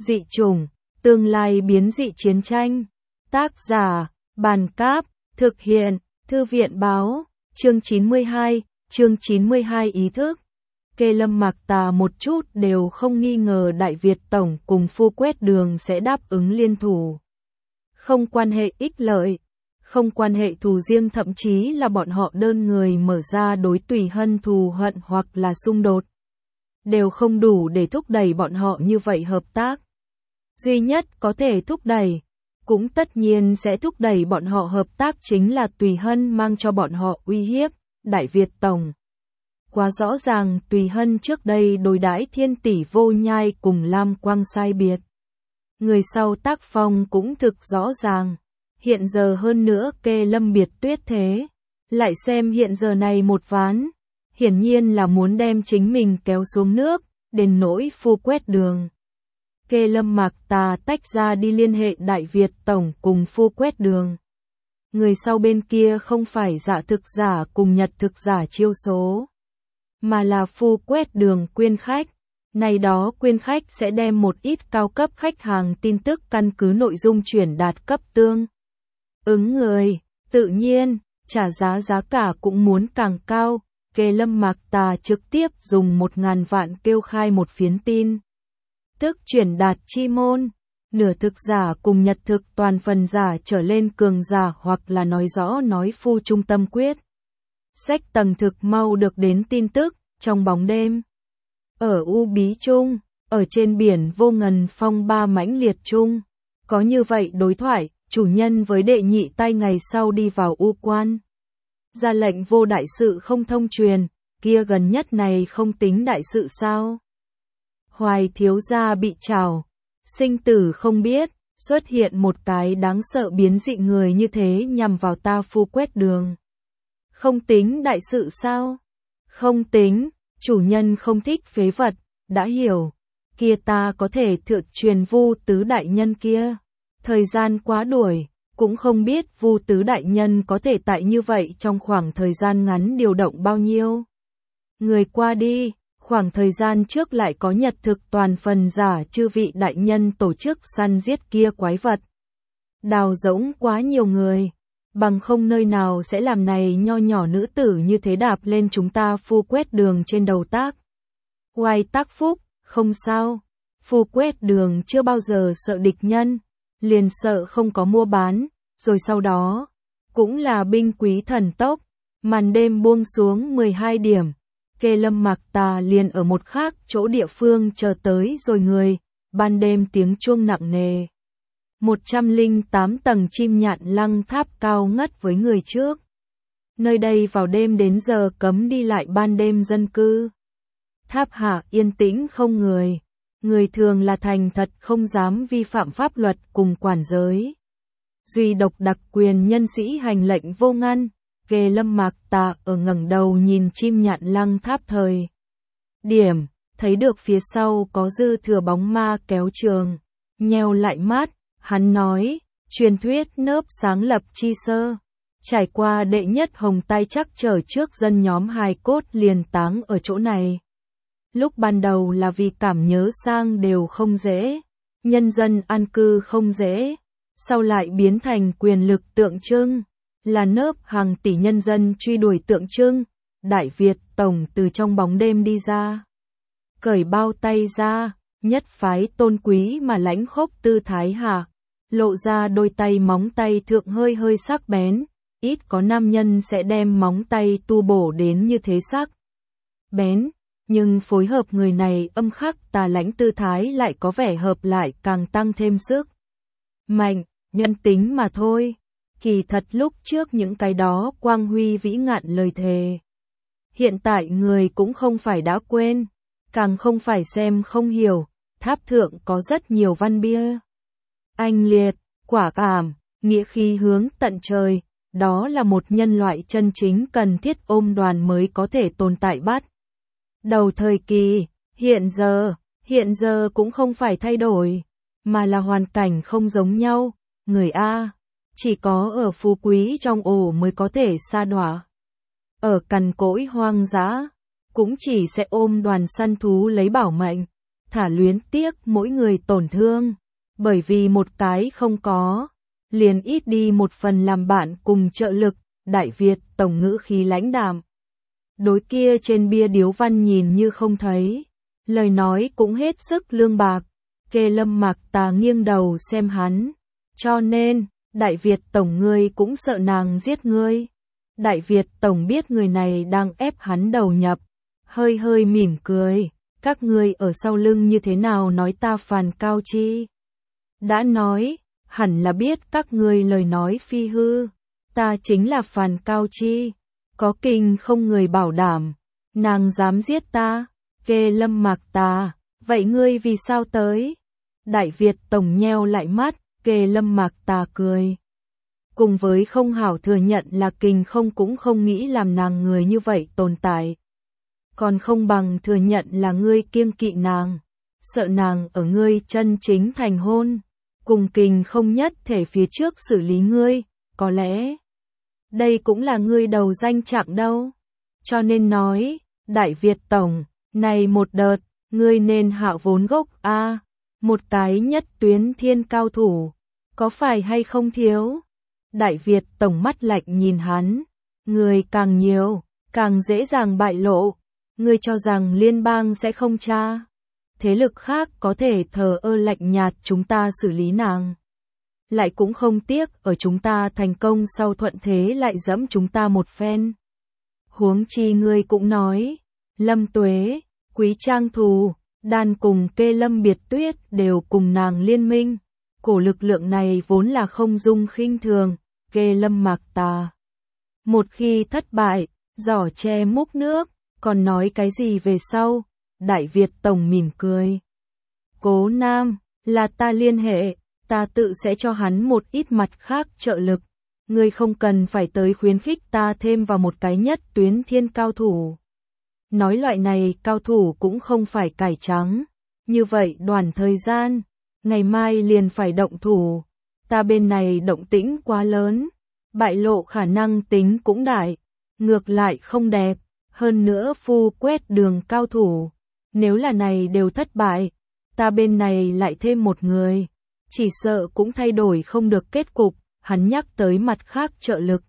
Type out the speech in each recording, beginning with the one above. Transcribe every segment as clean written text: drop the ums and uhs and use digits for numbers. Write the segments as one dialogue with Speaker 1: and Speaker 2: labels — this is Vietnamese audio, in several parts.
Speaker 1: Dị chủng, tương lai biến dị chiến tranh. Tác giả, Bàn Cáp, thực hiện, Thư viện Báo, chương 92 ý thức. Kê Lâm Mạc Tà một chút đều không nghi ngờ Đại Việt Tổng cùng Phu Quét Đường sẽ đáp ứng liên thủ. Không quan hệ ích lợi, không quan hệ thù riêng, thậm chí là bọn họ đơn người mở ra đối Tùy Hân thù hận hoặc là xung đột, đều không đủ để thúc đẩy bọn họ như vậy hợp tác. Duy nhất có thể thúc đẩy, cũng tất nhiên sẽ thúc đẩy bọn họ hợp tác chính là Tùy Hân mang cho bọn họ uy hiếp, Đại Việt Tổng. Quá rõ ràng Tùy Hân trước đây đối đãi Thiên Tỷ Vô Nhai cùng Lam Quang sai biệt. Người sau tác phong cũng thực rõ ràng. Hiện giờ hơn nữa Kê Lâm biệt tuyết thế. Lại xem hiện giờ này một ván. Hiển nhiên là muốn đem chính mình kéo xuống nước, đến nỗi Phu Quét Đường. Kê Lâm Mạc Tà tách ra đi liên hệ Đại Việt Tổng cùng Phu Quét Đường. Người sau bên kia không phải Dạ Thực Giả cùng Nhật Thực Giả chiêu số, mà là Phu Quét Đường quyên khách. Này đó quyên khách sẽ đem một ít cao cấp khách hàng tin tức căn cứ nội dung chuyển đạt cấp tương ứng người, tự nhiên, trả giá cả cũng muốn càng cao. Kê Lâm Mạc Tà trực tiếp dùng 1.000 vạn kêu khai một phiến tin tức chuyển đạt chi môn, nửa thực giả cùng nhật thực toàn phần giả trở lên cường giả, hoặc là nói rõ nói phu trung tâm quyết. Sách tầng thực mau được đến tin tức, trong bóng đêm. Ở U Bí Trung, ở trên biển vô ngần phong ba mãnh liệt chung. Có như vậy đối thoại, chủ nhân với đệ nhị tay ngày sau đi vào U Quan. Ra lệnh vô đại sự không thông truyền, kia gần nhất này không tính đại sự sao? Hoài thiếu gia bị trảo, sinh tử không biết, xuất hiện một cái đáng sợ biến dị người như thế nhằm vào ta Phu Quét Đường. Không tính đại sự sao? Không tính, chủ nhân không thích phế vật, đã hiểu. Kia ta có thể thượng truyền Vu Tứ đại nhân kia. Thời gian quá đuổi, cũng không biết Vu Tứ đại nhân có thể tại như vậy trong khoảng thời gian ngắn điều động bao nhiêu. Người qua đi, khoảng thời gian trước lại có nhật thực toàn phần giả chư vị đại nhân tổ chức săn giết kia quái vật. Đào rỗng quá nhiều người, bằng không nơi nào sẽ làm này nho nhỏ nữ tử như thế đạp lên chúng ta Phu Quét Đường trên đầu tác. Oai tác phúc, không sao, Phu Quét Đường chưa bao giờ sợ địch nhân, liền sợ không có mua bán, rồi sau đó, cũng là binh quý thần tốc, màn đêm buông xuống 12 điểm. Kê Lâm Mạc Tà liền ở một khác chỗ địa phương chờ tới rồi người, ban đêm tiếng chuông nặng nề. 108 tầng chim nhạn lăng tháp cao ngất với người trước. Nơi đây vào đêm đến giờ cấm đi lại ban đêm dân cư. Tháp hạ yên tĩnh không người. Người thường là thành thật không dám vi phạm pháp luật cùng quản giới. Duy độc đặc quyền nhân sĩ hành lệnh vô ngăn. Kê Lâm Mạc Tà ở ngẩng đầu nhìn chim nhạn lăng tháp thời điểm, thấy được phía sau có dư thừa bóng ma kéo trường, nheo lại mắt, hắn nói, truyền thuyết nớp sáng lập chi sơ, trải qua đệ nhất hồng tai chắc trở trước dân nhóm hài cốt liền táng ở chỗ này. Lúc ban đầu là vì cảm nhớ sang đều không dễ, nhân dân an cư không dễ, sau lại biến thành quyền lực tượng trưng. Là nớp hàng tỷ nhân dân truy đuổi tượng trưng, Đại Việt Tổng từ trong bóng đêm đi ra. Cởi bao tay ra, nhất phái tôn quý mà lãnh khốc tư thái hạ, lộ ra đôi tay móng tay thượng hơi hơi sắc bén, ít có nam nhân sẽ đem móng tay tu bổ đến như thế sắc bén, nhưng phối hợp người này âm khắc tà lãnh tư thái lại có vẻ hợp lại càng tăng thêm sức mạnh, nhân tính mà thôi. Kỳ thật lúc trước những cái đó quang huy vĩ ngạn lời thề. Hiện tại người cũng không phải đã quên, càng không phải xem không hiểu, tháp thượng có rất nhiều văn bia. Anh liệt, quả cảm, nghĩa khí hướng tận trời, đó là một nhân loại chân chính cần thiết ôm đoàn mới có thể tồn tại bắt. Đầu thời kỳ, hiện giờ cũng không phải thay đổi, mà là hoàn cảnh không giống nhau, người A. Chỉ có ở phú quý trong ổ mới có thể sa đọa. Ở cằn cỗi hoang dã, cũng chỉ sẽ ôm đoàn săn thú lấy bảo mệnh. thả luyến tiếc mỗi người tổn thương, bởi vì một cái không có, liền ít đi một phần làm bạn cùng trợ lực. Đại Việt Tổng ngữ khí lãnh đạm. Đối kia trên bia điếu văn nhìn như không thấy, lời nói cũng hết sức lương bạc. Kê Lâm Mạc Tà nghiêng đầu xem hắn, cho nên, Đại Việt Tổng ngươi cũng sợ nàng giết ngươi. Đại Việt Tổng biết người này đang ép hắn đầu nhập, hơi hơi mỉm cười, các ngươi ở sau lưng như thế nào nói ta Phàn Cao Chi? Đã nói, hẳn là biết các ngươi lời nói phi hư, ta chính là Phàn Cao Chi, có kinh không người bảo đảm, nàng dám giết ta. Kê Lâm Mạc Tà, vậy ngươi vì sao tới? Đại Việt Tổng nheo lại mắt, Kê Lâm Mạc Tà cười. Cùng với không hảo thừa nhận là Kình không cũng không nghĩ làm nàng người như vậy tồn tại. Còn không bằng thừa nhận là ngươi kiêng kỵ nàng, sợ nàng ở ngươi chân chính thành hôn. Cùng Kình không nhất thể phía trước xử lý ngươi, có lẽ đây cũng là ngươi đầu danh trạng đâu. Cho nên nói, Đại Việt Tổng, này một đợt, ngươi nên hạ vốn gốc a, một cái nhất tuyến thiên cao thủ, có phải hay không thiếu? Đại Việt Tổng mắt lạnh nhìn hắn, người càng nhiều, càng dễ dàng bại lộ, ngươi cho rằng liên bang sẽ không tra, thế lực khác có thể thờ ơ lạnh nhạt chúng ta xử lý nàng. Lại cũng không tiếc ở chúng ta thành công sau thuận thế lại dẫm chúng ta một phen. Huống chi ngươi cũng nói, Lâm Tuế, Quý Trang Thù, Đan cùng Kê Lâm Biệt Tuyết đều cùng nàng liên minh, cổ lực lượng này vốn là không dung khinh thường. Kê Lâm Mạc Tà, một khi thất bại, giỏ che múc nước, còn nói cái gì về sau? Đại Việt Tổng mỉm cười. Cố Nam, là ta liên hệ, ta tự sẽ cho hắn một ít mặt khác trợ lực. Ngươi không cần phải tới khuyến khích ta thêm vào một cái nhất tuyến thiên cao thủ. Nói loại này cao thủ cũng không phải cải trắng. Như vậy đoàn thời gian, ngày mai liền phải động thủ. Ta bên này động tĩnh quá lớn, bại lộ khả năng tính cũng đại, ngược lại không đẹp, hơn nữa phu quét đường cao thủ. Nếu là này đều thất bại, ta bên này lại thêm một người, chỉ sợ cũng thay đổi không được kết cục. Hắn nhắc tới mặt khác trợ lực.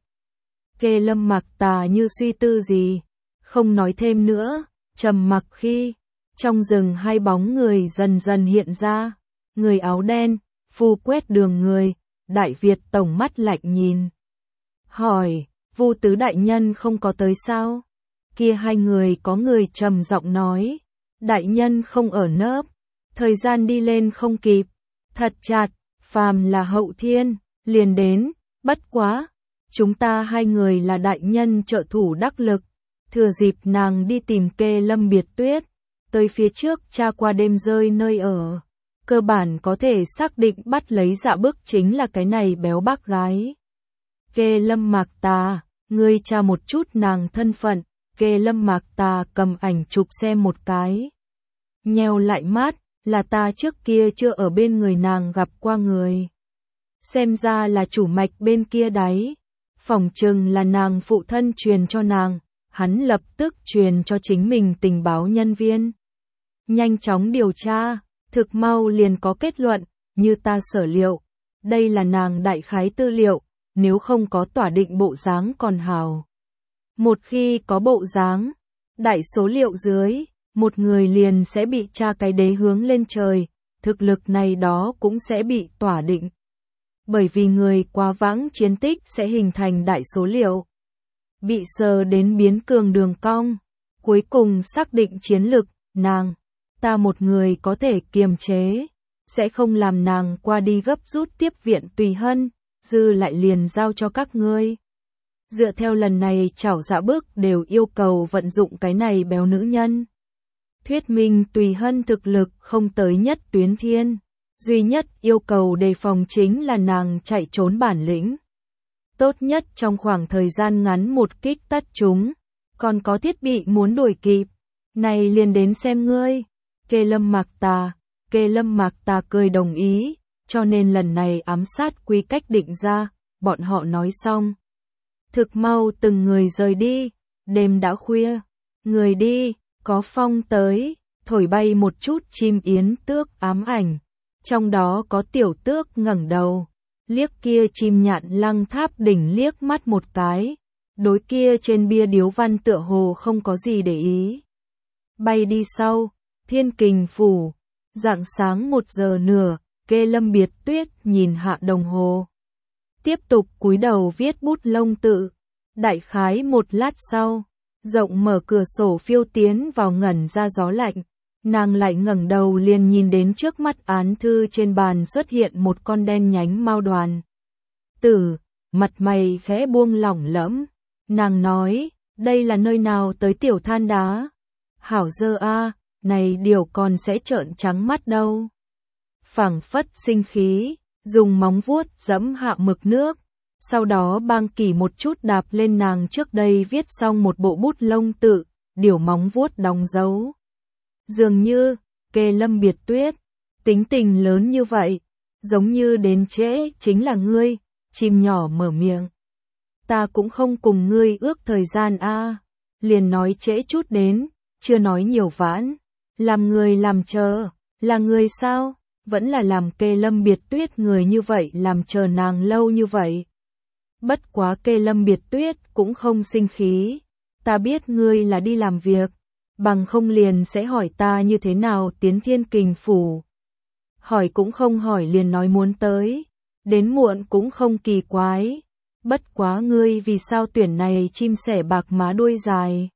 Speaker 1: Kê Lâm Mạc Tà như suy tư gì, không nói thêm nữa, trầm mặc khi trong rừng hai bóng người dần dần hiện ra, người áo đen, phu quét đường người. Đại Việt Tổng mắt lạnh nhìn, hỏi, Vu Tứ đại nhân không có tới sao? Kia hai người có người trầm giọng nói, đại nhân không ở nớp, thời gian đi lên không kịp, thật chặt, phàm là hậu thiên, liền đến, bất quá, chúng ta hai người là đại nhân trợ thủ đắc lực, thừa dịp nàng đi tìm Kê Lâm Biệt Tuyết, tới phía trước tra qua đêm rơi nơi ở. Cơ bản có thể xác định bắt lấy dạ bức chính là cái này béo bác gái. Kê Lâm Mạc Tà, ngươi tra một chút nàng thân phận. Kê Lâm Mạc Tà cầm ảnh chụp xem một cái. Nheo lại mắt, là ta trước kia chưa ở bên người nàng gặp qua người. Xem ra là chủ mạch bên kia đấy. Phỏng chừng là nàng phụ thân truyền cho nàng, hắn lập tức truyền cho chính mình tình báo nhân viên. Nhanh chóng điều tra. Thực mau liền có kết luận, như ta sở liệu, đây là nàng đại khái tư liệu, nếu không có tỏa định bộ dáng còn hào. Một khi có bộ dáng, đại số liệu dưới, một người liền sẽ bị tra cái đế hướng lên trời, thực lực này đó cũng sẽ bị tỏa định. Bởi vì người quá vãng chiến tích sẽ hình thành đại số liệu. Bị sờ đến biến cường đường cong, cuối cùng xác định chiến lực, nàng. Ta một người có thể kiềm chế, sẽ không làm nàng qua đi gấp rút tiếp viện Tùy Hân, dư lại liền giao cho các ngươi. Dựa theo lần này chảo dạ bức đều yêu cầu vận dụng cái này béo nữ nhân. Thuyết minh Tùy Hân thực lực không tới nhất tuyến thiên, duy nhất yêu cầu đề phòng chính là nàng chạy trốn bản lĩnh. Tốt nhất trong khoảng thời gian ngắn một kích tất chúng, còn có thiết bị muốn đuổi kịp, này liền đến xem ngươi. Kê Lâm Mạc Tà cười đồng ý, cho nên lần này ám sát quy cách định ra, bọn họ nói xong. Thực mau từng người rời đi, đêm đã khuya, người đi, có phong tới, thổi bay một chút chim yến tước ám ảnh. Trong đó có tiểu tước ngẩng đầu, liếc kia chim nhạn lăng tháp đỉnh liếc mắt một cái, đối kia trên bia điếu văn tựa hồ không có gì để ý. Bay đi sau, Thiên Kình Phủ, rạng sáng 1 giờ nửa, Kê Lâm Biệt Tuyết nhìn hạ đồng hồ. Tiếp tục cúi đầu viết bút lông tự, đại khái 1 lát sau, rộng mở cửa sổ phiêu tiến vào ngẩn ra gió lạnh. Nàng lại ngẩng đầu liền nhìn đến trước mắt án thư trên bàn xuất hiện một con đen nhánh mao đoàn tử, mặt mày khẽ buông lỏng lẫm. Nàng nói, đây là nơi nào tới tiểu than đá? Hảo dơ a, này điều còn sẽ trợn trắng mắt đâu. Phảng phất sinh khí, dùng móng vuốt giẫm hạ mực nước, sau đó bang kỷ một chút đạp lên nàng trước đây viết xong một bộ bút lông tự, điều móng vuốt đóng dấu. Dường như, Kê Lâm Biệt Tuyết, tính tình lớn như vậy, giống như đến trễ chính là ngươi, chim nhỏ mở miệng. Ta cũng không cùng ngươi ước thời gian a, liền nói trễ chút đến, chưa nói nhiều vãn, làm người làm chờ, là người sao, vẫn là làm Kê Lâm Biệt Tuyết người như vậy làm chờ nàng lâu như vậy. Bất quá Kê Lâm Biệt Tuyết cũng không sinh khí, ta biết ngươi là đi làm việc. Bằng không liền sẽ hỏi ta như thế nào tiến Thiên Kình Phủ. Hỏi cũng không hỏi liền nói muốn tới, đến muộn cũng không kỳ quái. Bất quá ngươi vì sao tuyển này chim sẻ bạc má đuôi dài.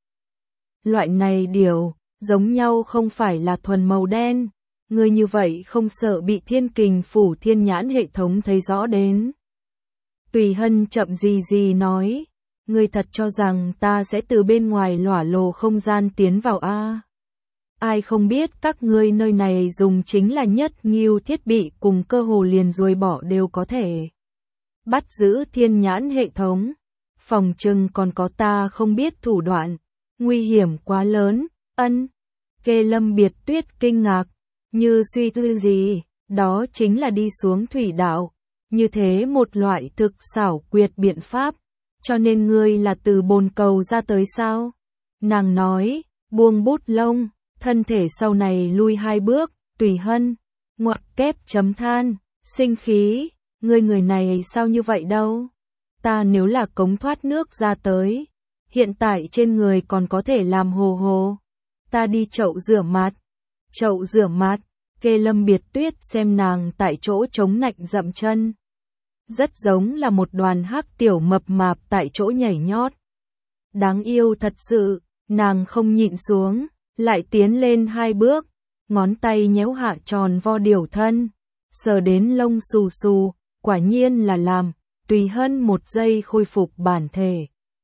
Speaker 1: Loại này điều, giống nhau không phải là thuần màu đen, ngươi như vậy không sợ bị Thiên Kình Phủ thiên nhãn hệ thống thấy rõ đến. Tùy Hân chậm gì nói. Ngươi thật cho rằng ta sẽ từ bên ngoài lỏa lồ không gian tiến vào a? Ai không biết các ngươi nơi này dùng chính là nhất nghiêu thiết bị cùng cơ hồ liền ruồi bỏ đều có thể bắt giữ thiên nhãn hệ thống. Phòng trừng còn có ta không biết thủ đoạn, nguy hiểm quá lớn, ân. Kê Lâm Biệt Tuyết kinh ngạc, như suy tư gì, đó chính là đi xuống thủy đạo, như thế một loại thực xảo quyệt biện pháp. Cho nên ngươi là từ bồn cầu ra tới sao? Nàng nói, buông bút lông, thân thể sau này lui 2 bước, Tùy Hân, ngoặc kép chấm than, sinh khí, ngươi người này sao như vậy đâu? Ta nếu là cống thoát nước ra tới, hiện tại trên người còn có thể làm hồ hồ. Ta đi chậu rửa mặt. Chậu rửa mặt, Kê Lâm Biệt Tuyết xem nàng tại chỗ chống nạnh dậm chân. Rất giống là một đoàn hắc tiểu mập mạp tại chỗ nhảy nhót. Đáng yêu thật sự, nàng không nhịn xuống, lại tiến lên 2 bước, ngón tay nhéo hạ tròn vo điều thân, sờ đến lông xù xù, quả nhiên là làm, Tùy Hân 1 giây khôi phục bản thể.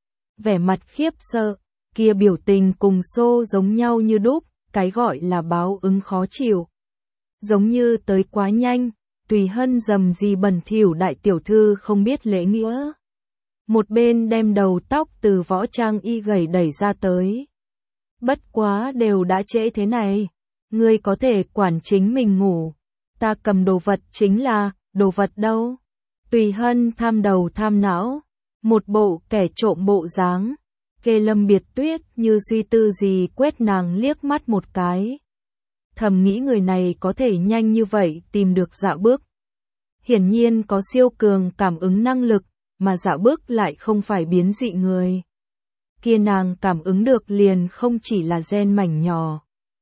Speaker 1: Vẻ mặt khiếp sợ, kia biểu tình cùng xô giống nhau như đúc, cái gọi là báo ứng khó chịu. Giống như tới quá nhanh. Tùy Hân dầm gì bẩn thỉu đại tiểu thư không biết lễ nghĩa. Một bên đem đầu tóc từ võ trang y gầy đẩy ra tới. Bất quá đều đã trễ thế này, ngươi có thể quản chính mình ngủ. Ta cầm đồ vật chính là, đồ vật đâu? Tùy Hân tham đầu tham não, một bộ kẻ trộm bộ dáng. Kê Lâm Biệt Tuyết như suy tư gì quét nàng liếc mắt một cái. Thầm nghĩ người này có thể nhanh như vậy tìm được Dạ Bước. Hiển nhiên có siêu cường cảm ứng năng lực, mà Dạ Bước lại không phải biến dị người. Kia nàng cảm ứng được liền không chỉ là gen mảnh nhỏ,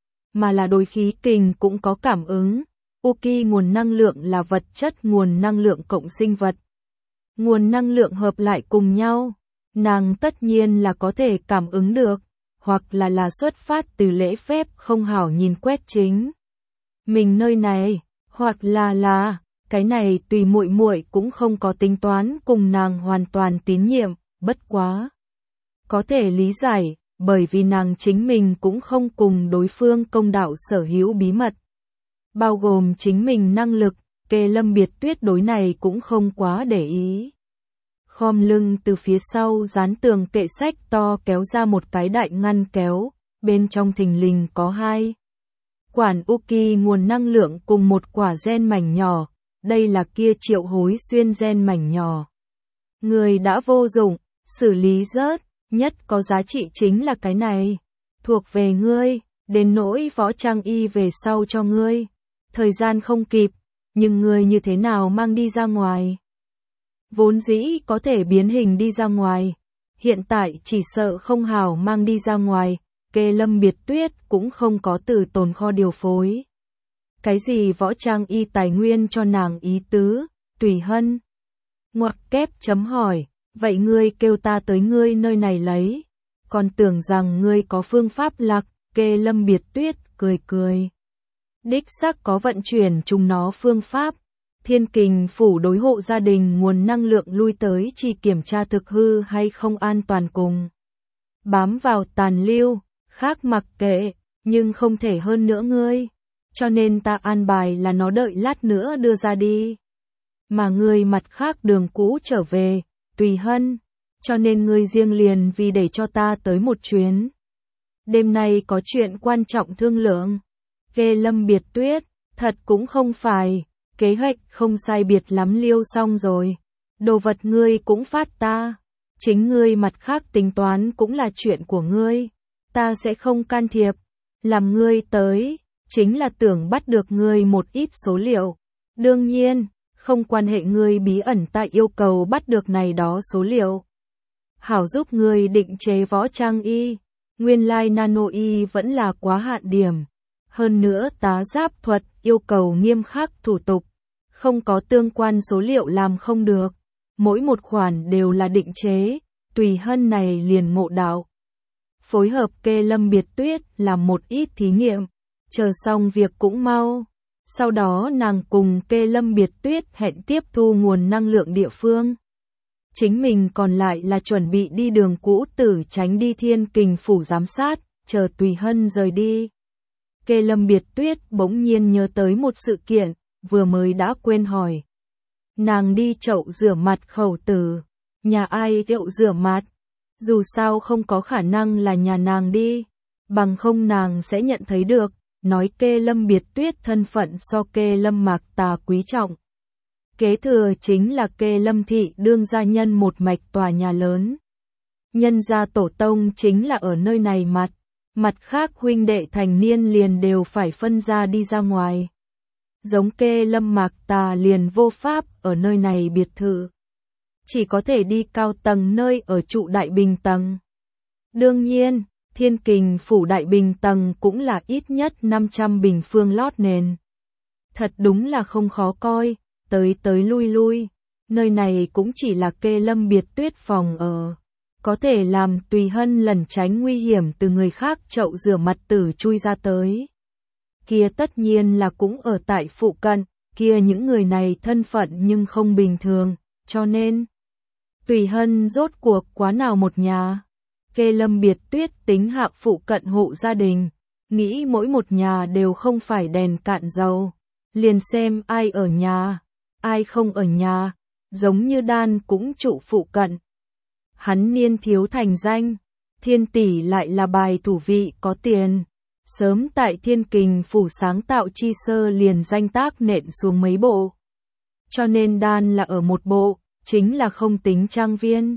Speaker 1: mà là đối khí kình cũng có cảm ứng. Uki nguồn năng lượng là vật chất nguồn năng lượng cộng sinh vật. Nguồn năng lượng hợp lại cùng nhau, nàng tất nhiên là có thể cảm ứng được, hoặc là xuất phát từ lễ phép không hảo nhìn quét chính mình nơi này, hoặc là cái này tùy muội muội cũng không có tính toán cùng nàng hoàn toàn tín nhiệm, bất quá có thể lý giải, bởi vì nàng chính mình cũng không cùng đối phương công đạo sở hữu bí mật, bao gồm chính mình năng lực. Kê Lâm Biệt Tuyết đối này cũng không quá để ý. Khom lưng từ phía sau dán tường kệ sách to kéo ra một cái đại ngăn kéo, bên trong thình lình có 2 quản Uki nguồn năng lượng cùng một quả gen mảnh nhỏ, đây là kia triệu hối xuyên gen mảnh nhỏ. Người đã vô dụng, xử lý rớt, nhất có giá trị chính là cái này, thuộc về ngươi, Đến nỗi Võ Trang Y về sau cho ngươi. Thời gian không kịp, nhưng ngươi như thế nào mang đi ra ngoài? Vốn dĩ có thể biến hình đi ra ngoài, hiện tại chỉ sợ không hảo mang đi ra ngoài, Kê Lâm Biệt Tuyết cũng không có từ tồn kho điều phối. Cái gì Võ Trang Y tài nguyên cho nàng ý tứ, Tùy Hân. Ngoặc kép chấm hỏi, vậy ngươi kêu ta tới ngươi nơi này lấy, còn tưởng rằng ngươi có phương pháp lạc, Kê Lâm Biệt Tuyết cười cười. Đích xác có vận chuyển chúng nó phương pháp. Thiên Kình Phủ đối hộ gia đình nguồn năng lượng lui tới chỉ kiểm tra thực hư hay không an toàn cùng. Bám vào tàn lưu, khác mặc kệ, nhưng không thể hơn nữa ngươi. Cho nên ta an bài là nó đợi lát nữa đưa ra đi. Mà ngươi mặt khác đường cũ trở về, Tùy Hân. Cho nên ngươi riêng liền vì để cho ta tới một chuyến. Đêm nay có chuyện quan trọng thương lượng. Kê Lâm Biệt Tuyết, thật cũng không phải. Kế hoạch không sai biệt lắm liêu xong rồi. Đồ vật ngươi cũng phát ta. Chính ngươi mặt khác tính toán cũng là chuyện của ngươi. Ta sẽ không can thiệp. Làm ngươi tới, chính là tưởng bắt được ngươi một ít số liệu. Đương nhiên, không quan hệ ngươi bí ẩn ta yêu cầu bắt được này đó số liệu. Hảo giúp ngươi định chế Võ Trang Y. Nguyên lai nano y vẫn là quá hạn điểm. Hơn nữa tá giáp thuật yêu cầu nghiêm khắc thủ tục. Không có tương quan số liệu làm không được. Mỗi một khoản đều là định chế. Tùy Hân này liền ngộ đạo. Phối hợp Kê Lâm Biệt Tuyết làm một ít thí nghiệm. Chờ xong việc cũng mau. Sau đó nàng cùng Kê Lâm Biệt Tuyết hẹn tiếp thu nguồn năng lượng địa phương. Chính mình còn lại là chuẩn bị đi đường cũ Tử tránh đi Thiên Kình Phủ giám sát, chờ Tùy Hân rời đi. Kê Lâm Biệt Tuyết bỗng nhiên nhớ tới một sự kiện, vừa mới đã quên hỏi. Nàng đi chậu rửa mặt Khẩu Tử, nhà ai chậu rửa mặt? Dù sao không có khả năng là nhà nàng đi, bằng không nàng sẽ nhận thấy được, nói Kê Lâm Biệt Tuyết thân phận so Kê Lâm Mạc Tà quý trọng. Kế thừa chính là Kê Lâm thị đương gia nhân một mạch tòa nhà lớn. Nhân gia tổ tông chính là ở nơi này mặt khác huynh đệ thành niên liền đều phải phân ra đi ra ngoài. Giống Kê Lâm Mạc Tà liền vô pháp ở nơi này biệt thự. Chỉ có thể đi cao tầng nơi ở trụ đại bình tầng. Đương nhiên, Thiên Kình Phủ đại bình tầng cũng là ít nhất 500 bình phương lót nền. Thật đúng là không khó coi, tới lui. Nơi này cũng chỉ là Kê Lâm Biệt Tuyết phòng ở. Có thể làm Tùy Hân lẩn tránh nguy hiểm từ người khác chậu rửa mặt Tử chui ra tới. Kia tất nhiên là cũng ở tại phụ cận, kia những người này thân phận nhưng không bình thường, cho nên Tùy Hân rốt cuộc quá nào một nhà. Kê Lâm Biệt Tuyết tính hạ phụ cận hộ gia đình, nghĩ mỗi một nhà đều không phải đèn cạn dầu, liền xem ai ở nhà, ai không ở nhà, giống như Đan cũng trụ phụ cận. Hắn niên thiếu thành danh, Thiên tỷ lại là bài thủ vị có tiền, sớm tại Thiên Kình Phủ sáng tạo chi sơ liền danh tác nện xuống mấy bộ. Cho nên Đan là ở một bộ, chính là không tính trang viên.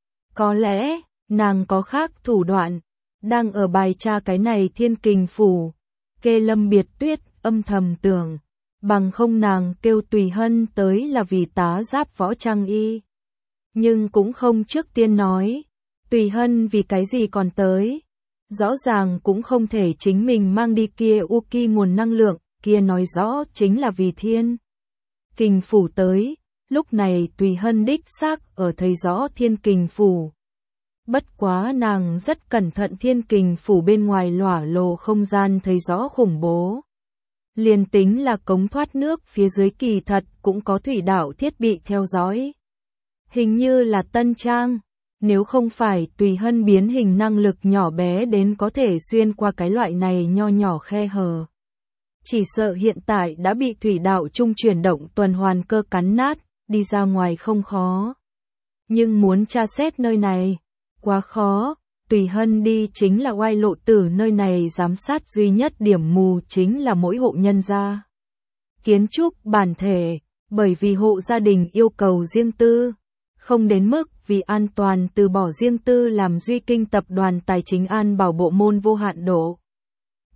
Speaker 1: Có lẽ, nàng có khác thủ đoạn, đang ở bài tra cái này Thiên Kình Phủ. Kê Lâm Biệt Tuyết âm thầm tưởng, bằng không nàng kêu Tùy Hân tới là vì tá giáp Võ Trang Y. Nhưng cũng không trước tiên nói, Tùy Hân vì cái gì còn tới. Rõ ràng cũng không thể chính mình mang đi kia Uki nguồn năng lượng, kia nói rõ chính là vì Thiên Kình Phủ tới. Lúc này Tùy Hân đích xác ở thấy rõ Thiên Kình Phủ. Bất quá nàng rất cẩn thận Thiên Kình Phủ bên ngoài lỏa lồ không gian thấy rõ khủng bố. Liền tính là cống thoát nước phía dưới kỳ thật cũng có thủy đạo thiết bị theo dõi. Hình như là tân trang, nếu không phải Tùy Hân biến hình năng lực nhỏ bé đến có thể xuyên qua cái loại này nho nhỏ khe hở. Chỉ sợ hiện tại đã bị thủy đạo trung chuyển động tuần hoàn cơ cắn nát, đi ra ngoài không khó. Nhưng muốn tra xét nơi này, quá khó. Tùy Hân đi chính là oai lộ tử nơi này giám sát duy nhất điểm mù chính là mỗi hộ nhân gia. Kiến trúc bản thể, bởi vì hộ gia đình yêu cầu riêng tư, không đến mức vì an toàn từ bỏ riêng tư làm duy kinh tập đoàn tài chính an bảo bộ môn vô hạn độ.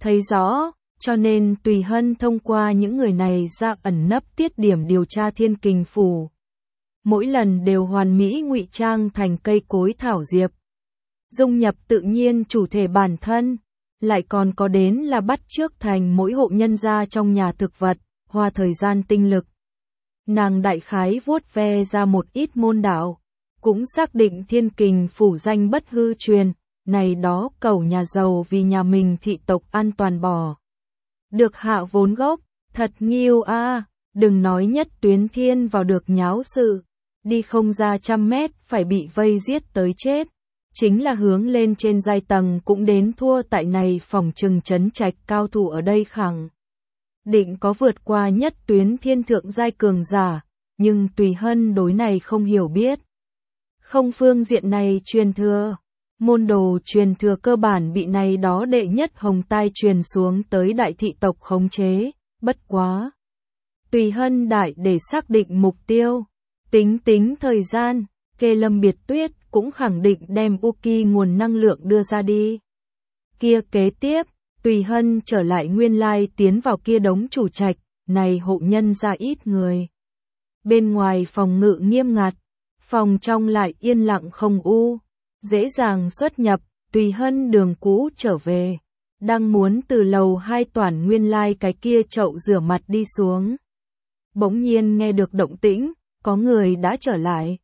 Speaker 1: thấy rõ, cho nên Tùy Hân thông qua những người này ra ẩn nấp tiết điểm điều tra Thiên Kình Phủ. Mỗi lần đều hoàn mỹ ngụy trang thành cây cối thảo diệp, dung nhập tự nhiên chủ thể bản thân, lại còn có đến là bắt chước thành mỗi hộ nhân gia trong nhà thực vật, hoa thời gian tinh lực. Nàng đại khái vuốt ve ra một ít môn đạo, cũng xác định Thiên Kình Phủ danh bất hư truyền, này đó cẩu nhà giàu vì nhà mình thị tộc an toàn bỏ được hạ vốn gốc, thật nghiêu a, đừng nói nhất tuyến thiên vào được nháo sự, đi không ra 100 mét phải bị vây giết tới chết, chính là hướng lên trên giai tầng cũng đến thua tại này phòng trừng trấn trạch cao thủ ở đây khẳng định có vượt qua nhất tuyến thiên thượng giai cường giả, nhưng Tùy Hân đối này không hiểu biết. Không phương diện này truyền thừa, môn đồ truyền thừa cơ bản bị này đó đệ nhất hồng tai truyền xuống tới đại thị tộc khống chế, bất quá. Tùy Hân đại để xác định mục tiêu, tính thời gian, Kê Lâm Biệt Tuyết cũng khẳng định đem Uki nguồn năng lượng đưa ra đi. Kia kế tiếp, Tùy Hân trở lại nguyên lai tiến vào kia đống chủ trạch, này hộ nhân ra ít người. Bên ngoài phòng ngự nghiêm ngặt, phòng trong lại yên lặng không u, dễ dàng xuất nhập, Tùy Hân đường cũ trở về, đang muốn từ lầu 2 toàn nguyên lai cái kia chậu rửa mặt đi xuống. Bỗng nhiên nghe được động tĩnh, có người đã trở lại.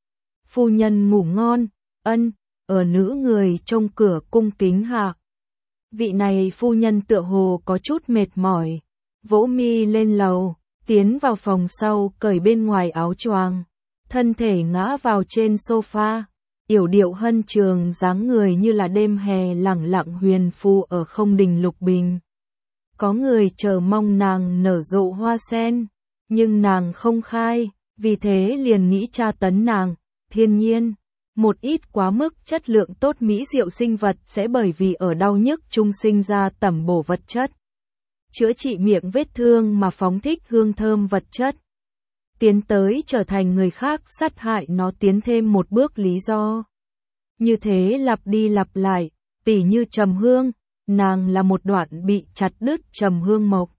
Speaker 1: Phu nhân ngủ ngon, ân, ở nữ người trông cửa cung kính hạ. Vị này phu nhân tựa hồ có chút mệt mỏi, vỗ mi lên lầu, tiến vào phòng sau cởi bên ngoài áo choàng, thân thể ngã vào trên sofa, yểu điệu hân trường dáng người như là đêm hè lẳng lặng huyền phù ở không đình lục bình. Có người chờ mong nàng nở rộ hoa sen, nhưng nàng không khai, vì thế liền nghĩ tra tấn nàng. Thiên nhiên, một ít quá mức chất lượng tốt mỹ diệu sinh vật sẽ bởi vì ở đau nhức chung sinh ra tẩm bổ vật chất, chữa trị miệng vết thương mà phóng thích hương thơm vật chất, tiến tới trở thành người khác sát hại nó tiến thêm một bước lý do. Như thế lặp đi lặp lại, tỉ như trầm hương, nàng là một đoạn bị chặt đứt trầm hương mộc,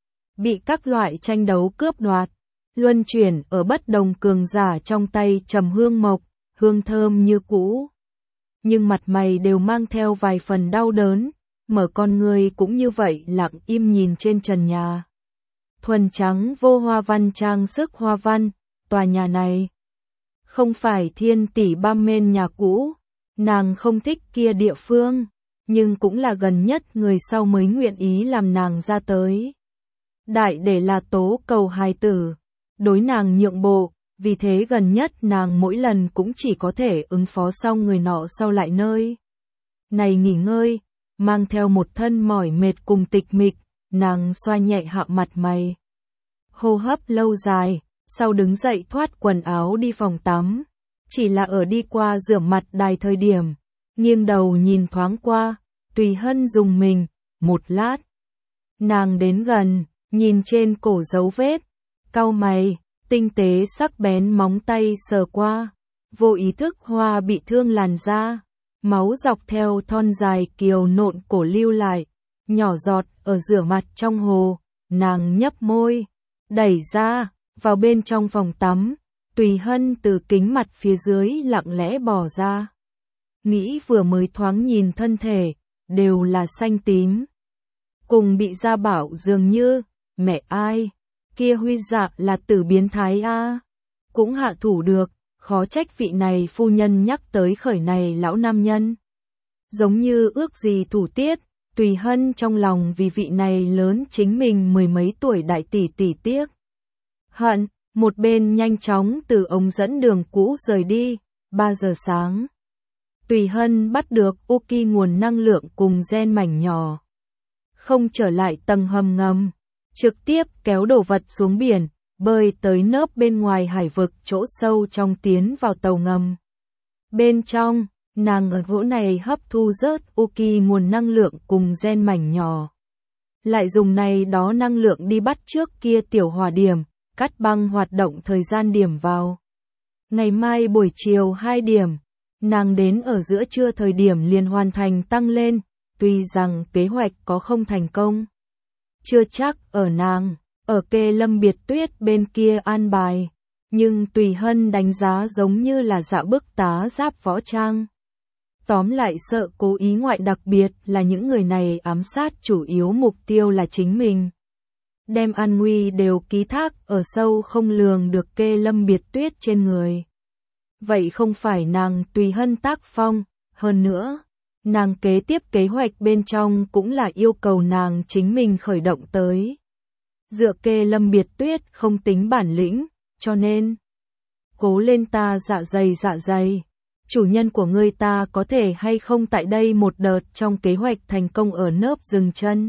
Speaker 1: bị các loại tranh đấu cướp đoạt, luân chuyển ở bất đồng cường giả trong tay trầm hương mộc, hương thơm như cũ. Nhưng mặt mày đều mang theo vài phần đau đớn, mở con người cũng như vậy lặng im nhìn trên trần nhà. Thuần trắng vô hoa văn trang sức hoa văn, tòa nhà này không phải Thiên tỷ băm men nhà cũ, nàng không thích kia địa phương, nhưng cũng là gần nhất người sau mới nguyện ý làm nàng ra tới. Đại để là tố cầu hài tử, đối nàng nhượng bộ, vì thế gần nhất nàng mỗi lần cũng chỉ có thể ứng phó xong người nọ sau lại nơi này nghỉ ngơi, mang theo một thân mỏi mệt cùng tịch mịch, nàng xoa nhẹ hạ mặt mày. Hô hấp lâu dài, sau đứng dậy thoát quần áo đi phòng tắm, chỉ là ở đi qua rửa mặt đài thời điểm, nghiêng đầu nhìn thoáng qua, Tùy Hân dùng mình, một lát. Nàng đến gần, nhìn trên cổ dấu vết, cau mày, tinh tế sắc bén móng tay sờ qua, vô ý thức hoa bị thương làn da, máu dọc theo thon dài kiều nộn cổ lưu lại, nhỏ giọt ở rửa mặt trong hồ, nàng nhấp môi, đẩy ra, vào bên trong phòng tắm, Tùy Hân từ kính mặt phía dưới lặng lẽ bò ra. Nghĩ vừa mới thoáng nhìn thân thể, đều là xanh tím. Cùng bị gia bảo dường như, mẹ ai, kia Huy Dạ là tử biến thái a, cũng hạ thủ được, khó trách vị này phu nhân nhắc tới khởi này lão nam nhân. Giống như ước gì thủ tiết, Tùy Hân trong lòng vì vị này lớn chính mình mười mấy tuổi đại tỷ tỷ tiếc. Hận, một bên nhanh chóng từ ống dẫn đường cũ rời đi, 3 giờ sáng. Tùy Hân bắt được Uki nguồn năng lượng cùng gen mảnh nhỏ. Không trở lại tầng hầm ngầm, trực tiếp kéo đồ vật xuống biển, bơi tới nớp bên ngoài hải vực chỗ sâu trong tiến vào tàu ngầm. Bên trong, nàng ở chỗ này hấp thu rớt Uki nguồn năng lượng cùng gen mảnh nhỏ. Lại dùng này đó năng lượng đi bắt trước kia tiểu hỏa điểm, cắt băng hoạt động thời gian điểm vào. Ngày mai buổi chiều 2 điểm, nàng đến ở giữa trưa thời điểm liền hoàn thành tăng lên, tuy rằng kế hoạch có không thành công. Chưa chắc ở nàng, ở Kê Lâm Biệt Tuyết bên kia an bài, nhưng Tùy Hân đánh giá giống như là dạ bức tá giáp võ trang. Tóm lại sợ cố ý ngoại, đặc biệt là những người này ám sát chủ yếu mục tiêu là chính mình. Đem an nguy đều ký thác ở sâu không lường được Kê Lâm Biệt Tuyết trên người. Vậy không phải nàng Tùy Hân tác phong, hơn nữa, nàng kế tiếp kế hoạch bên trong cũng là yêu cầu nàng chính mình khởi động tới. Dựa Kê Lâm Biệt Tuyết không tính bản lĩnh, cho nên cố lên ta dạ dày. Chủ nhân của ngươi ta có thể hay không tại đây một đợt trong kế hoạch thành công ở nớp dừng chân.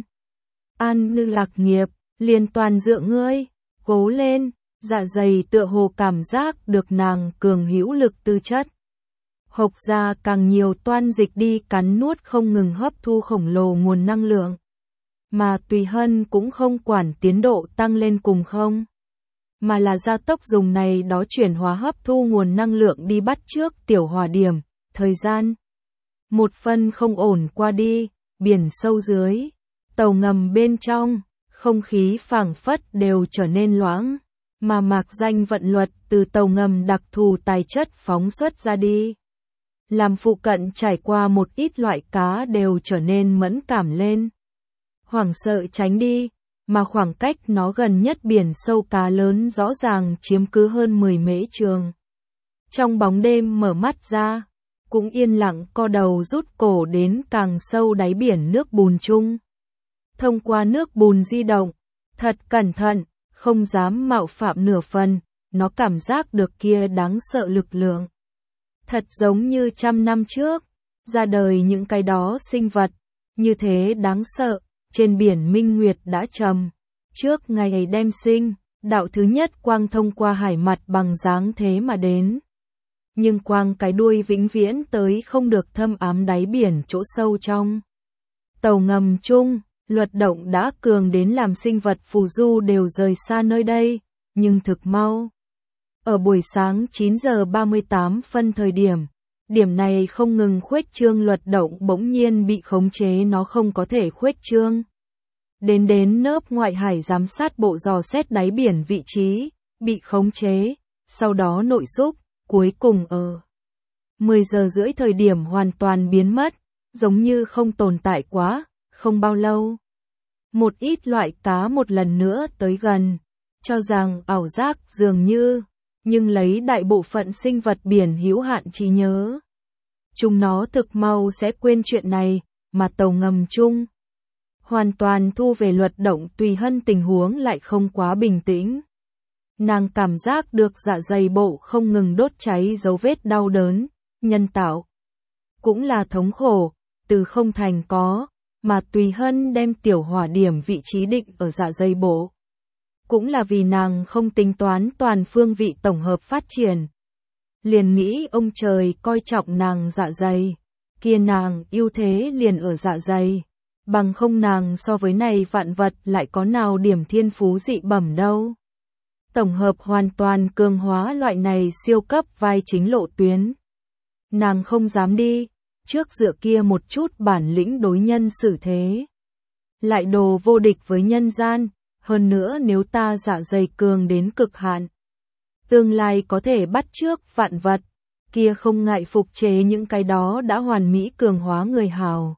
Speaker 1: An Nư Lạc Nghiệp, liền toàn dựa ngươi, cố lên, dạ dày tựa hồ cảm giác được nàng cường hữu lực tư chất. Hộc ra càng nhiều toan dịch đi cắn nuốt không ngừng hấp thu khổng lồ nguồn năng lượng. Mà Tùy Hân cũng không quản tiến độ tăng lên cùng không, mà là gia tốc dùng này đó chuyển hóa hấp thu nguồn năng lượng đi bắt trước tiểu hỏa điểm, thời gian. Một phân không ổn qua đi, biển sâu dưới, tàu ngầm bên trong, không khí phảng phất đều trở nên loãng, mà mạc danh vận luật từ tàu ngầm đặc thù tài chất phóng xuất ra đi. Làm phụ cận trải qua một ít loại cá đều trở nên mẫn cảm lên. Hoảng sợ tránh đi, mà khoảng cách nó gần nhất biển sâu cá lớn rõ ràng chiếm cứ hơn 10 mễ trường. Trong bóng đêm mở mắt ra, cũng yên lặng co đầu rút cổ đến càng sâu đáy biển nước bùn chung. Thông qua nước bùn di động, thật cẩn thận, không dám mạo phạm nửa phần, nó cảm giác được kia đáng sợ lực lượng. Thật giống như 100 năm trước, ra đời những cái đó sinh vật, như thế đáng sợ, trên biển minh nguyệt đã trầm. Trước ngày đem sinh, đạo thứ nhất quang thông qua hải mặt bằng dáng thế mà đến. Nhưng quang cái đuôi vĩnh viễn tới không được thâm ám đáy biển chỗ sâu trong. Tàu ngầm chung, luật động đã cường đến làm sinh vật phù du đều rời xa nơi đây, nhưng thực mau. Ở buổi sáng 9 giờ 38 phân thời điểm, điểm này không ngừng khuếch trương luật động bỗng nhiên bị khống chế, nó không có thể khuếch trương. Đến nớp ngoại hải giám sát bộ dò xét đáy biển vị trí, bị khống chế, sau đó nội xúc, cuối cùng ở 10 giờ rưỡi thời điểm hoàn toàn biến mất, giống như không tồn tại quá, không bao lâu. Một ít loại cá một lần nữa tới gần, cho rằng ảo giác dường như, nhưng lấy đại bộ phận sinh vật biển hữu hạn trí nhớ. Chúng nó thực mau sẽ quên chuyện này, mà tàu ngầm chung. Hoàn toàn thu về luật động. Tùy Hân tình huống lại không quá bình tĩnh. Nàng cảm giác được dạ dày bộ không ngừng đốt cháy dấu vết đau đớn, nhân tạo. Cũng là thống khổ, từ không thành có, mà Tùy Hân đem tiểu hỏa điểm vị trí định ở dạ dày bộ. Cũng là vì nàng không tính toán toàn phương vị tổng hợp phát triển. Liền nghĩ ông trời coi trọng nàng dạ dày, kia nàng ưu thế liền ở dạ dày. Bằng không nàng so với này vạn vật lại có nào điểm thiên phú dị bẩm đâu. Tổng hợp hoàn toàn cường hóa loại này siêu cấp vai chính lộ tuyến. Nàng không dám đi, trước dựa kia một chút bản lĩnh đối nhân xử thế. Lại đồ vô địch với nhân gian, hơn nữa nếu ta dạ dày cường đến cực hạn. Tương lai có thể bắt chước vạn vật, kia không ngại phục chế những cái đó đã hoàn mỹ cường hóa người hào.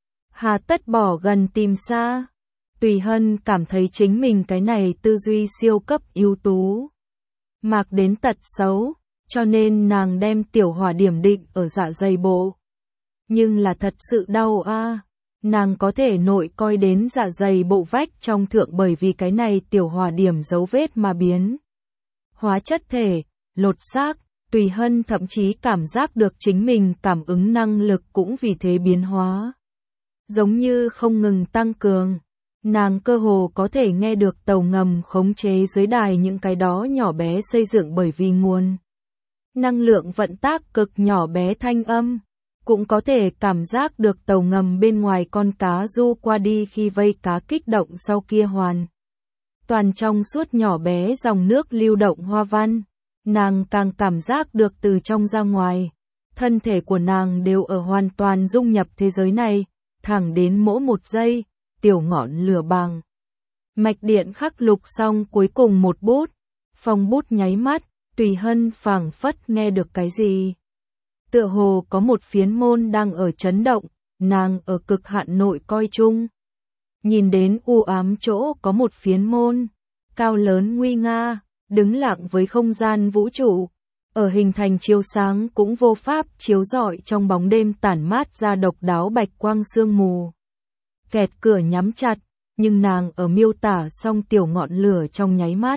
Speaker 1: Hà tất bỏ gần tìm xa. Tùy Hân cảm thấy chính mình cái này tư duy siêu cấp ưu tú. Mạc đến tật xấu, cho nên nàng đem tiểu hỏa điểm định ở dạ dày bộ. Nhưng là thật sự đau a. Nàng có thể nội coi đến dạ dày bộ vách trong thượng bởi vì cái này tiểu hỏa điểm dấu vết mà biến. Hóa chất thể, lột xác, Tùy Hân thậm chí cảm giác được chính mình cảm ứng năng lực cũng vì thế biến hóa. Giống như không ngừng tăng cường, nàng cơ hồ có thể nghe được tàu ngầm khống chế dưới đài những cái đó nhỏ bé xây dựng bởi vì nguồn năng lượng vận tác cực nhỏ bé thanh âm, cũng có thể cảm giác được tàu ngầm bên ngoài con cá du qua đi khi vây cá kích động sau kia hoàn. Toàn trong suốt nhỏ bé dòng nước lưu động hoa văn, nàng càng cảm giác được từ trong ra ngoài, thân thể của nàng đều ở hoàn toàn dung nhập thế giới này. thẳng đến mỗi một giây, tiểu ngọn lửa bằng. Mạch điện khắc lục xong cuối cùng một bút, phong bút nháy mắt, Tùy Hân phảng phất nghe được cái gì. Tựa hồ có một phiến môn đang ở chấn động, nàng ở cực hạn nội coi chung. Nhìn đến u ám chỗ có một phiến môn, cao lớn nguy nga, đứng lặng với không gian vũ trụ. Ở hình thành chiếu sáng cũng vô pháp chiếu rọi trong bóng đêm tản mát ra độc đáo bạch quang sương mù. Kẹt cửa nhắm chặt, nhưng nàng ở miêu tả xong tiểu ngọn lửa trong nháy mắt.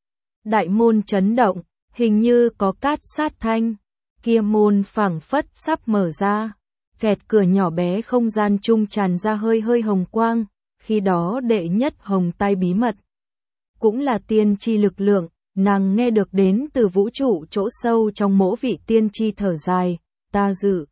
Speaker 1: Đại môn chấn động, hình như có cát sát thanh, kia môn phảng phất sắp mở ra. Kẹt cửa nhỏ bé không gian trung tràn ra hơi hơi hồng quang, khi đó đệ nhất hồng tay bí mật. Cũng là tiên tri lực lượng, nàng nghe được đến từ vũ trụ chỗ sâu trong mỗi vị tiên tri thở dài, ta dự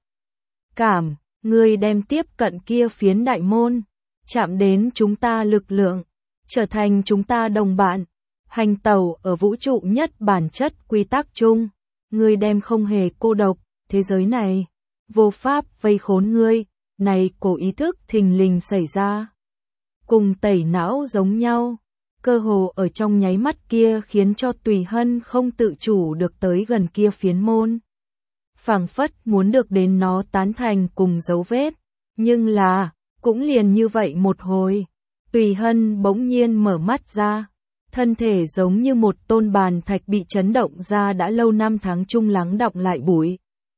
Speaker 1: cảm, ngươi đem tiếp cận kia phiến đại môn, chạm đến chúng ta lực lượng, trở thành chúng ta đồng bạn, hành tẩu ở vũ trụ nhất bản chất quy tắc chung, ngươi đem không hề cô độc, thế giới này, vô pháp vây khốn ngươi, này cổ ý thức thình lình xảy ra. Cùng tẩy não giống nhau, cơ hồ ở trong nháy mắt kia khiến cho Tùy Hân không tự chủ được tới gần kia phiến môn. Phảng phất muốn được đến nó tán thành cùng dấu vết, nhưng là, cũng liền như vậy một hồi, Tùy Hân bỗng nhiên mở mắt ra, thân thể giống như một tôn bàn thạch bị chấn động ra đã lâu năm tháng chung lắng đọng lại bụi.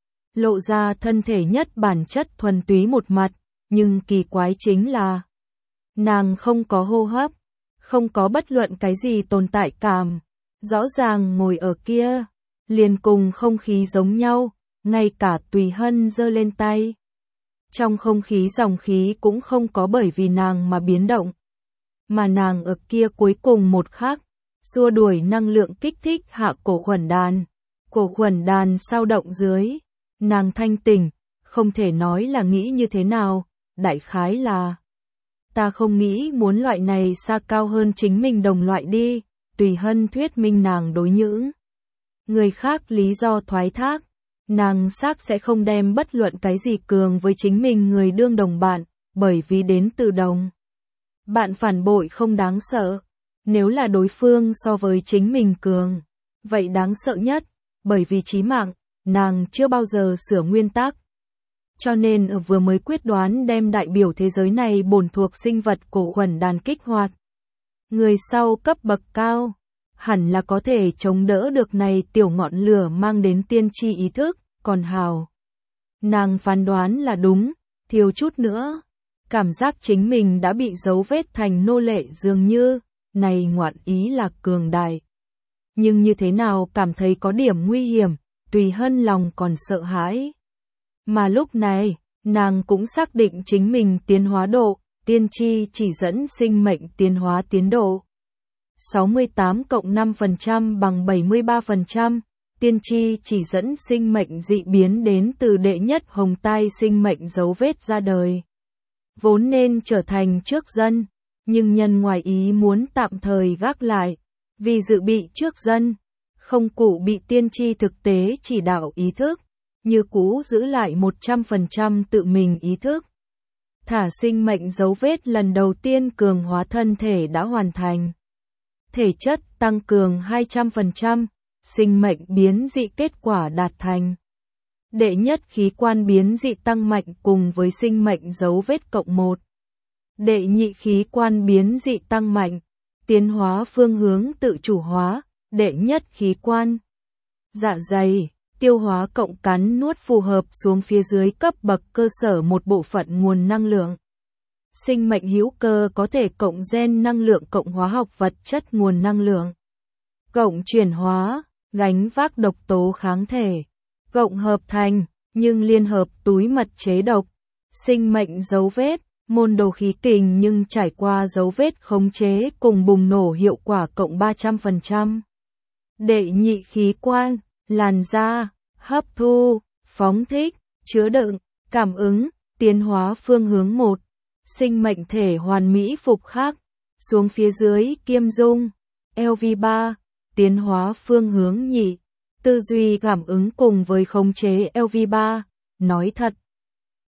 Speaker 1: Lộ ra thân thể nhất bản chất thuần túy một mặt, nhưng kỳ quái chính là nàng không có hô hấp, không có bất luận cái gì tồn tại cảm, rõ ràng ngồi ở kia, liền cùng không khí giống nhau, ngay cả Tùy Hân giơ lên tay. Trong không khí dòng khí cũng không có bởi vì nàng mà biến động, mà nàng ở kia cuối cùng một khắc, xua đuổi năng lượng kích thích hạ cổ khuẩn đàn sao động dưới, nàng thanh tỉnh, không thể nói là nghĩ như thế nào, đại khái là ta không nghĩ muốn loại này xa cao hơn chính mình đồng loại đi, Tùy Hân thuyết minh nàng đối những người khác lý do thoái thác, nàng xác sẽ không đem bất luận cái gì cường với chính mình người đương đồng bạn, bởi vì đến từ đồng. Bạn phản bội không đáng sợ, nếu là đối phương so với chính mình cường, vậy đáng sợ nhất, bởi vì chí mạng, nàng chưa bao giờ sửa nguyên tắc. Cho nên vừa mới quyết đoán đem đại biểu thế giới này bổn thuộc sinh vật cổ khuẩn đàn kích hoạt. Người sau cấp bậc cao, hẳn là có thể chống đỡ được này tiểu ngọn lửa mang đến tiên tri ý thức, còn hào. Nàng phán đoán là đúng, thiếu chút nữa. Cảm giác chính mình đã bị dấu vết thành nô lệ dường như, này ngoạn ý là cường đại. Nhưng như thế nào cảm thấy có điểm nguy hiểm, Tùy Hân lòng còn sợ hãi. Mà lúc này, nàng cũng xác định chính mình tiến hóa độ, tiên tri chỉ dẫn sinh mệnh tiến hóa tiến độ. 68+5% bằng 73%, tiên tri chỉ dẫn sinh mệnh dị biến đến từ đệ nhất hồng tai sinh mệnh dấu vết ra đời. Vốn nên trở thành trước dân, nhưng nhân ngoài ý muốn tạm thời gác lại, vì dự bị trước dân, không cụ bị tiên tri thực tế chỉ đạo ý thức, như cũ giữ lại 100% tự mình ý thức. Thả sinh mệnh dấu vết lần đầu tiên cường hóa thân thể đã hoàn thành. Thể chất tăng cường 200%, sinh mệnh biến dị kết quả đạt thành. Đệ nhất khí quan biến dị tăng mạnh cùng với sinh mệnh dấu vết cộng 1. Đệ nhị khí quan biến dị tăng mạnh, tiến hóa phương hướng tự chủ hóa, đệ nhất khí quan. Dạ dày, tiêu hóa cộng cắn nuốt phù hợp xuống phía dưới cấp bậc cơ sở một bộ phận nguồn năng lượng. Sinh mệnh hữu cơ có thể cộng gen năng lượng cộng hóa học vật chất nguồn năng lượng. Cộng chuyển hóa, gánh vác độc tố kháng thể. Cộng hợp thành, nhưng liên hợp túi mật chế độc. Sinh mệnh dấu vết, môn đồ khí kình nhưng trải qua dấu vết khống chế cùng bùng nổ hiệu quả cộng 300%. Đệ nhị khí quan, làn da, hấp thu, phóng thích, chứa đựng, cảm ứng, tiến hóa phương hướng 1. Sinh mệnh thể hoàn mỹ phục khắc, xuống phía dưới kiêm dung, LV3, tiến hóa phương hướng nhị, tư duy cảm ứng cùng với khống chế LV3, nói thật.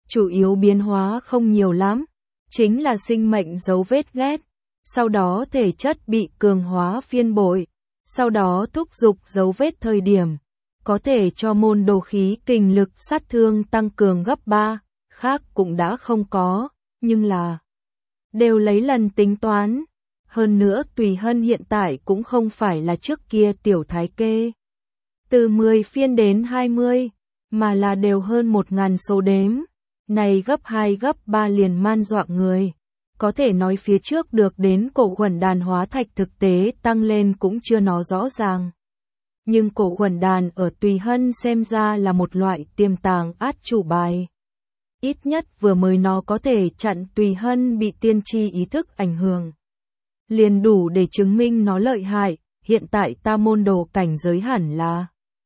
Speaker 1: chủ yếu biến hóa không nhiều lắm, chính là sinh mệnh dấu vết ghét, sau đó thể chất bị cường hóa phiên bội, sau đó thúc giục dấu vết thời điểm, có thể cho môn đồ khí kình lực sát thương tăng cường gấp 3, khác cũng đã không có, nhưng là đều lấy lần tính toán. Hơn nữa Tùy Hân hiện tại cũng không phải là trước kia tiểu thái kê. Từ 10 phiên đến 20, mà là đều hơn 1.000 số đếm. Này gấp 2 gấp 3 liền man dọa người. Có thể nói phía trước được đến cổ khuẩn đàn hóa thạch thực tế tăng lên cũng chưa nó rõ ràng. Nhưng cổ khuẩn đàn ở Tùy Hân xem ra là một loại tiềm tàng át chủ bài. Ít nhất vừa mới nó có thể chặn Tùy Hân bị tiên tri ý thức ảnh hưởng. Liền đủ để chứng minh nó lợi hại, hiện tại ta môn đồ cảnh giới hẳn là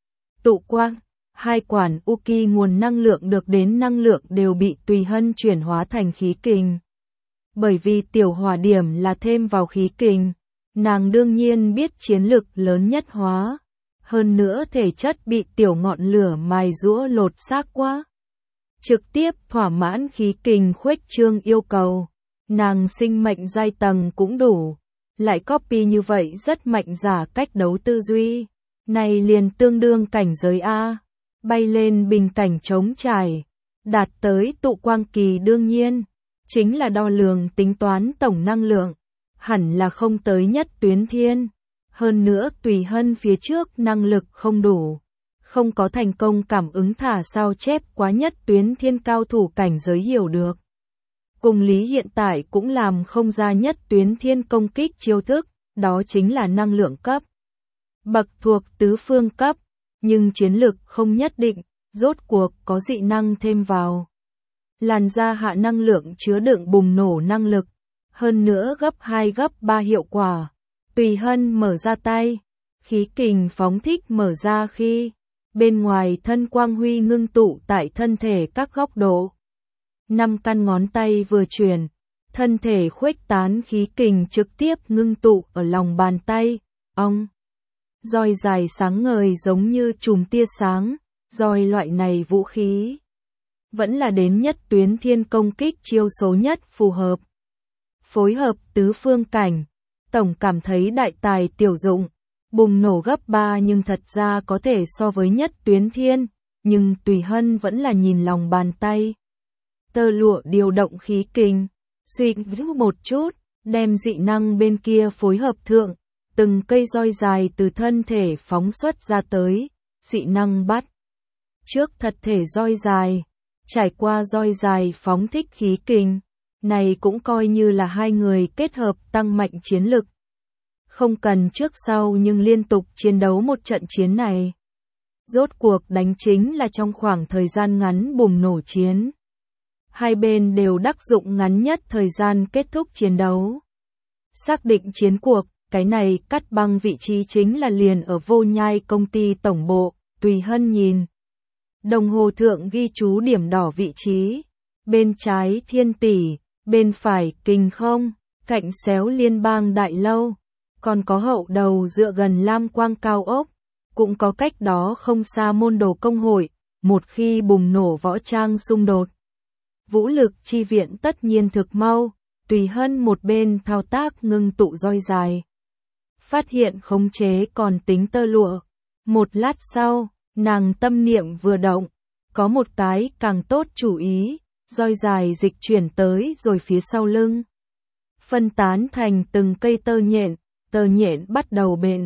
Speaker 1: tụ quang, 2 quản Uki nguồn năng lượng được đến năng lượng đều bị Tùy Hân chuyển hóa thành khí kình. Bởi vì tiểu hỏa điểm là thêm vào khí kình, nàng đương nhiên biết chiến lực lớn nhất hóa, hơn nữa thể chất bị tiểu ngọn lửa mài giũa lột xác quá. Trực tiếp thỏa mãn khí kình khuếch trương yêu cầu, nàng sinh mệnh giai tầng cũng đủ, lại copy như vậy rất mạnh giả cách đấu tư duy, này liền tương đương cảnh giới A, bay lên bình cảnh trống trải, đạt tới tụ quang kỳ đương nhiên, chính là đo lường tính toán tổng năng lượng, hẳn là không tới nhất tuyến thiên, hơn nữa Tùy Hân phía trước năng lực không đủ. Không có thành công cảm ứng thả sao chép quá nhất tuyến thiên cao thủ cảnh giới hiểu được. Cùng lý hiện tại cũng làm không ra nhất tuyến thiên công kích chiêu thức, đó chính là năng lượng cấp. Bậc thuộc tứ phương cấp, nhưng chiến lực không nhất định, rốt cuộc có dị năng thêm vào. Làn da hạ năng lượng chứa đựng bùng nổ năng lực, hơn nữa gấp 2 gấp 3 hiệu quả. Tùy Hân mở ra tay, khí kình phóng thích mở ra khi bên ngoài thân quang huy ngưng tụ tại thân thể các góc độ. 5 căn ngón tay vừa chuyển, thân thể khuếch tán khí kình trực tiếp ngưng tụ ở lòng bàn tay, ong. Roi dài sáng ngời giống như chùm tia sáng, roi loại này vũ khí. Vẫn là đến nhất tuyến thiên công kích chiêu số nhất phù hợp. Phối hợp tứ phương cảnh, tổng cảm thấy đại tài tiểu dụng. Bùng nổ gấp 3 nhưng thật ra có thể so với nhất tuyến thiên, nhưng Tùy Hân vẫn là nhìn lòng bàn tay. Tơ lụa điều động khí kình, suy một chút, đem dị năng bên kia phối hợp thượng, từng cây roi dài từ thân thể phóng xuất ra tới, dị năng bắt. Trước thật thể roi dài, trải qua roi dài phóng thích khí kình, này cũng coi như là hai người kết hợp tăng mạnh chiến lực. Không cần trước sau nhưng liên tục chiến đấu một trận chiến này. Rốt cuộc đánh chính là trong khoảng thời gian ngắn bùng nổ chiến. Hai bên đều đắc dụng ngắn nhất thời gian kết thúc chiến đấu. Xác định chiến cuộc, cái này cắt băng vị trí chính là liền ở Vô Nhai công ty tổng bộ, Tùy Hân nhìn. Đồng hồ thượng ghi chú điểm đỏ vị trí. Bên trái Thiên Tỷ, bên phải Kình Không, cạnh xéo Liên bang Đại Lâu. Còn có hậu đầu dựa gần Lam Quang cao ốc, cũng có cách đó không xa môn đồ công hội, một khi bùng nổ võ trang xung đột. Vũ lực chi viện tất nhiên thực mau, Tùy Hân một bên thao tác ngưng tụ roi dài. Phát hiện khống chế còn tính tơ lụa. Một lát sau, nàng tâm niệm vừa động, có một cái càng tốt chủ ý, roi dài dịch chuyển tới rồi phía sau lưng. Phân tán thành từng cây tơ nhện bắt đầu bện.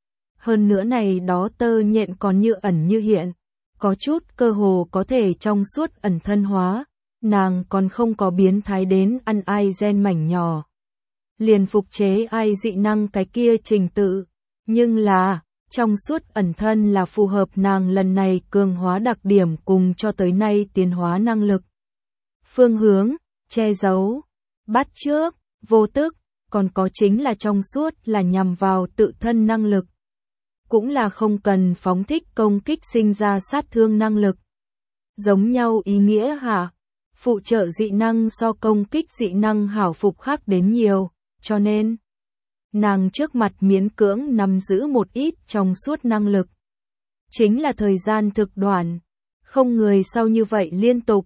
Speaker 1: Hơn nữa này đó tơ nhện còn như ẩn như hiện, có chút cơ hồ có thể trong suốt ẩn thân hóa, nàng còn không có biến thái đến ăn ai gen mảnh nhỏ. Liền phục chế ai dị năng cái kia trình tự, nhưng là, trong suốt ẩn thân là phù hợp nàng lần này cường hóa đặc điểm cùng cho tới nay tiến hóa năng lực. Phương hướng, che giấu, bắt trước, vô tức. Còn có chính là trong suốt là nhằm vào tự thân năng lực. Cũng là không cần phóng thích công kích sinh ra sát thương năng lực. Giống nhau ý nghĩa hả? Phụ trợ dị năng so công kích dị năng hảo phục khác đến nhiều, cho nên nàng trước mặt miễn cưỡng nắm giữ một ít trong suốt năng lực. Chính là thời gian thực đoạn, không người sau như vậy liên tục,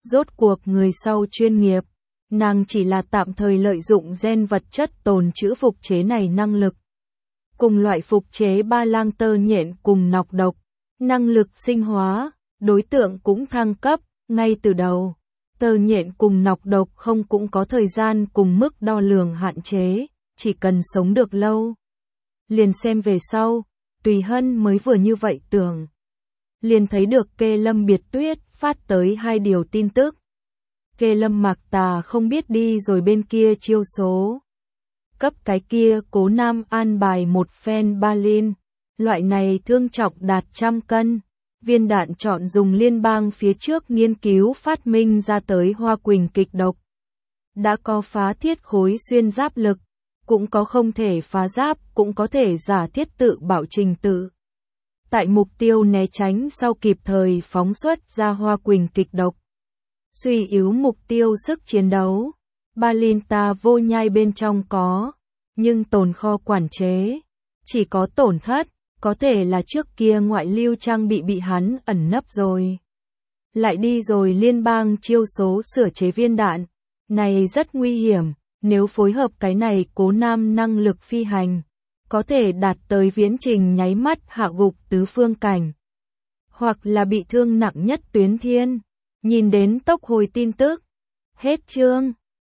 Speaker 1: Rốt cuộc người sau chuyên nghiệp, nàng chỉ là tạm thời lợi dụng gen vật chất tồn trữ phục chế này năng lực. Cùng loại phục chế ba lang tơ nhện cùng nọc độc, năng lực sinh hóa, đối tượng cũng thăng cấp, ngay từ đầu. Tơ nhện cùng nọc độc không cũng có thời gian cùng mức đo lường hạn chế, chỉ cần sống được lâu. Liền xem về sau, Tùy Hân mới vừa như vậy tưởng. Liền thấy được Kê Lâm Biệt Tuyết phát tới 2 điều tin tức. Kê Lâm Mạc Tà không biết đi rồi bên kia chiêu số. Cấp cái kia Cố Nam an bài một phen Balin, loại này thương trọng đạt 100 cân. Viên đạn chọn dùng liên bang phía trước nghiên cứu phát minh ra tới hoa quỳnh kịch độc. Đã có phá thiết khối xuyên giáp lực, cũng có không thể phá giáp, cũng có thể giả thiết tự bảo trình tự. Tại mục tiêu né tránh sau kịp thời phóng xuất ra hoa quỳnh kịch độc. Suy yếu mục tiêu sức chiến đấu. Balin ta vô nhai bên trong có, nhưng tồn kho quản chế. Chỉ có tổn thất, có thể là trước kia ngoại lưu trang bị hắn ẩn nấp rồi. Lại đi rồi liên bang chiêu số sửa chế viên đạn. Này rất nguy hiểm, nếu phối hợp cái này Cố Nam năng lực phi hành. Có thể đạt tới viễn trình nháy mắt hạ gục tứ phương cảnh. Hoặc là bị thương nặng nhất tuyến thiên. Nhìn đến tốc hồi tin tức. Hết chương.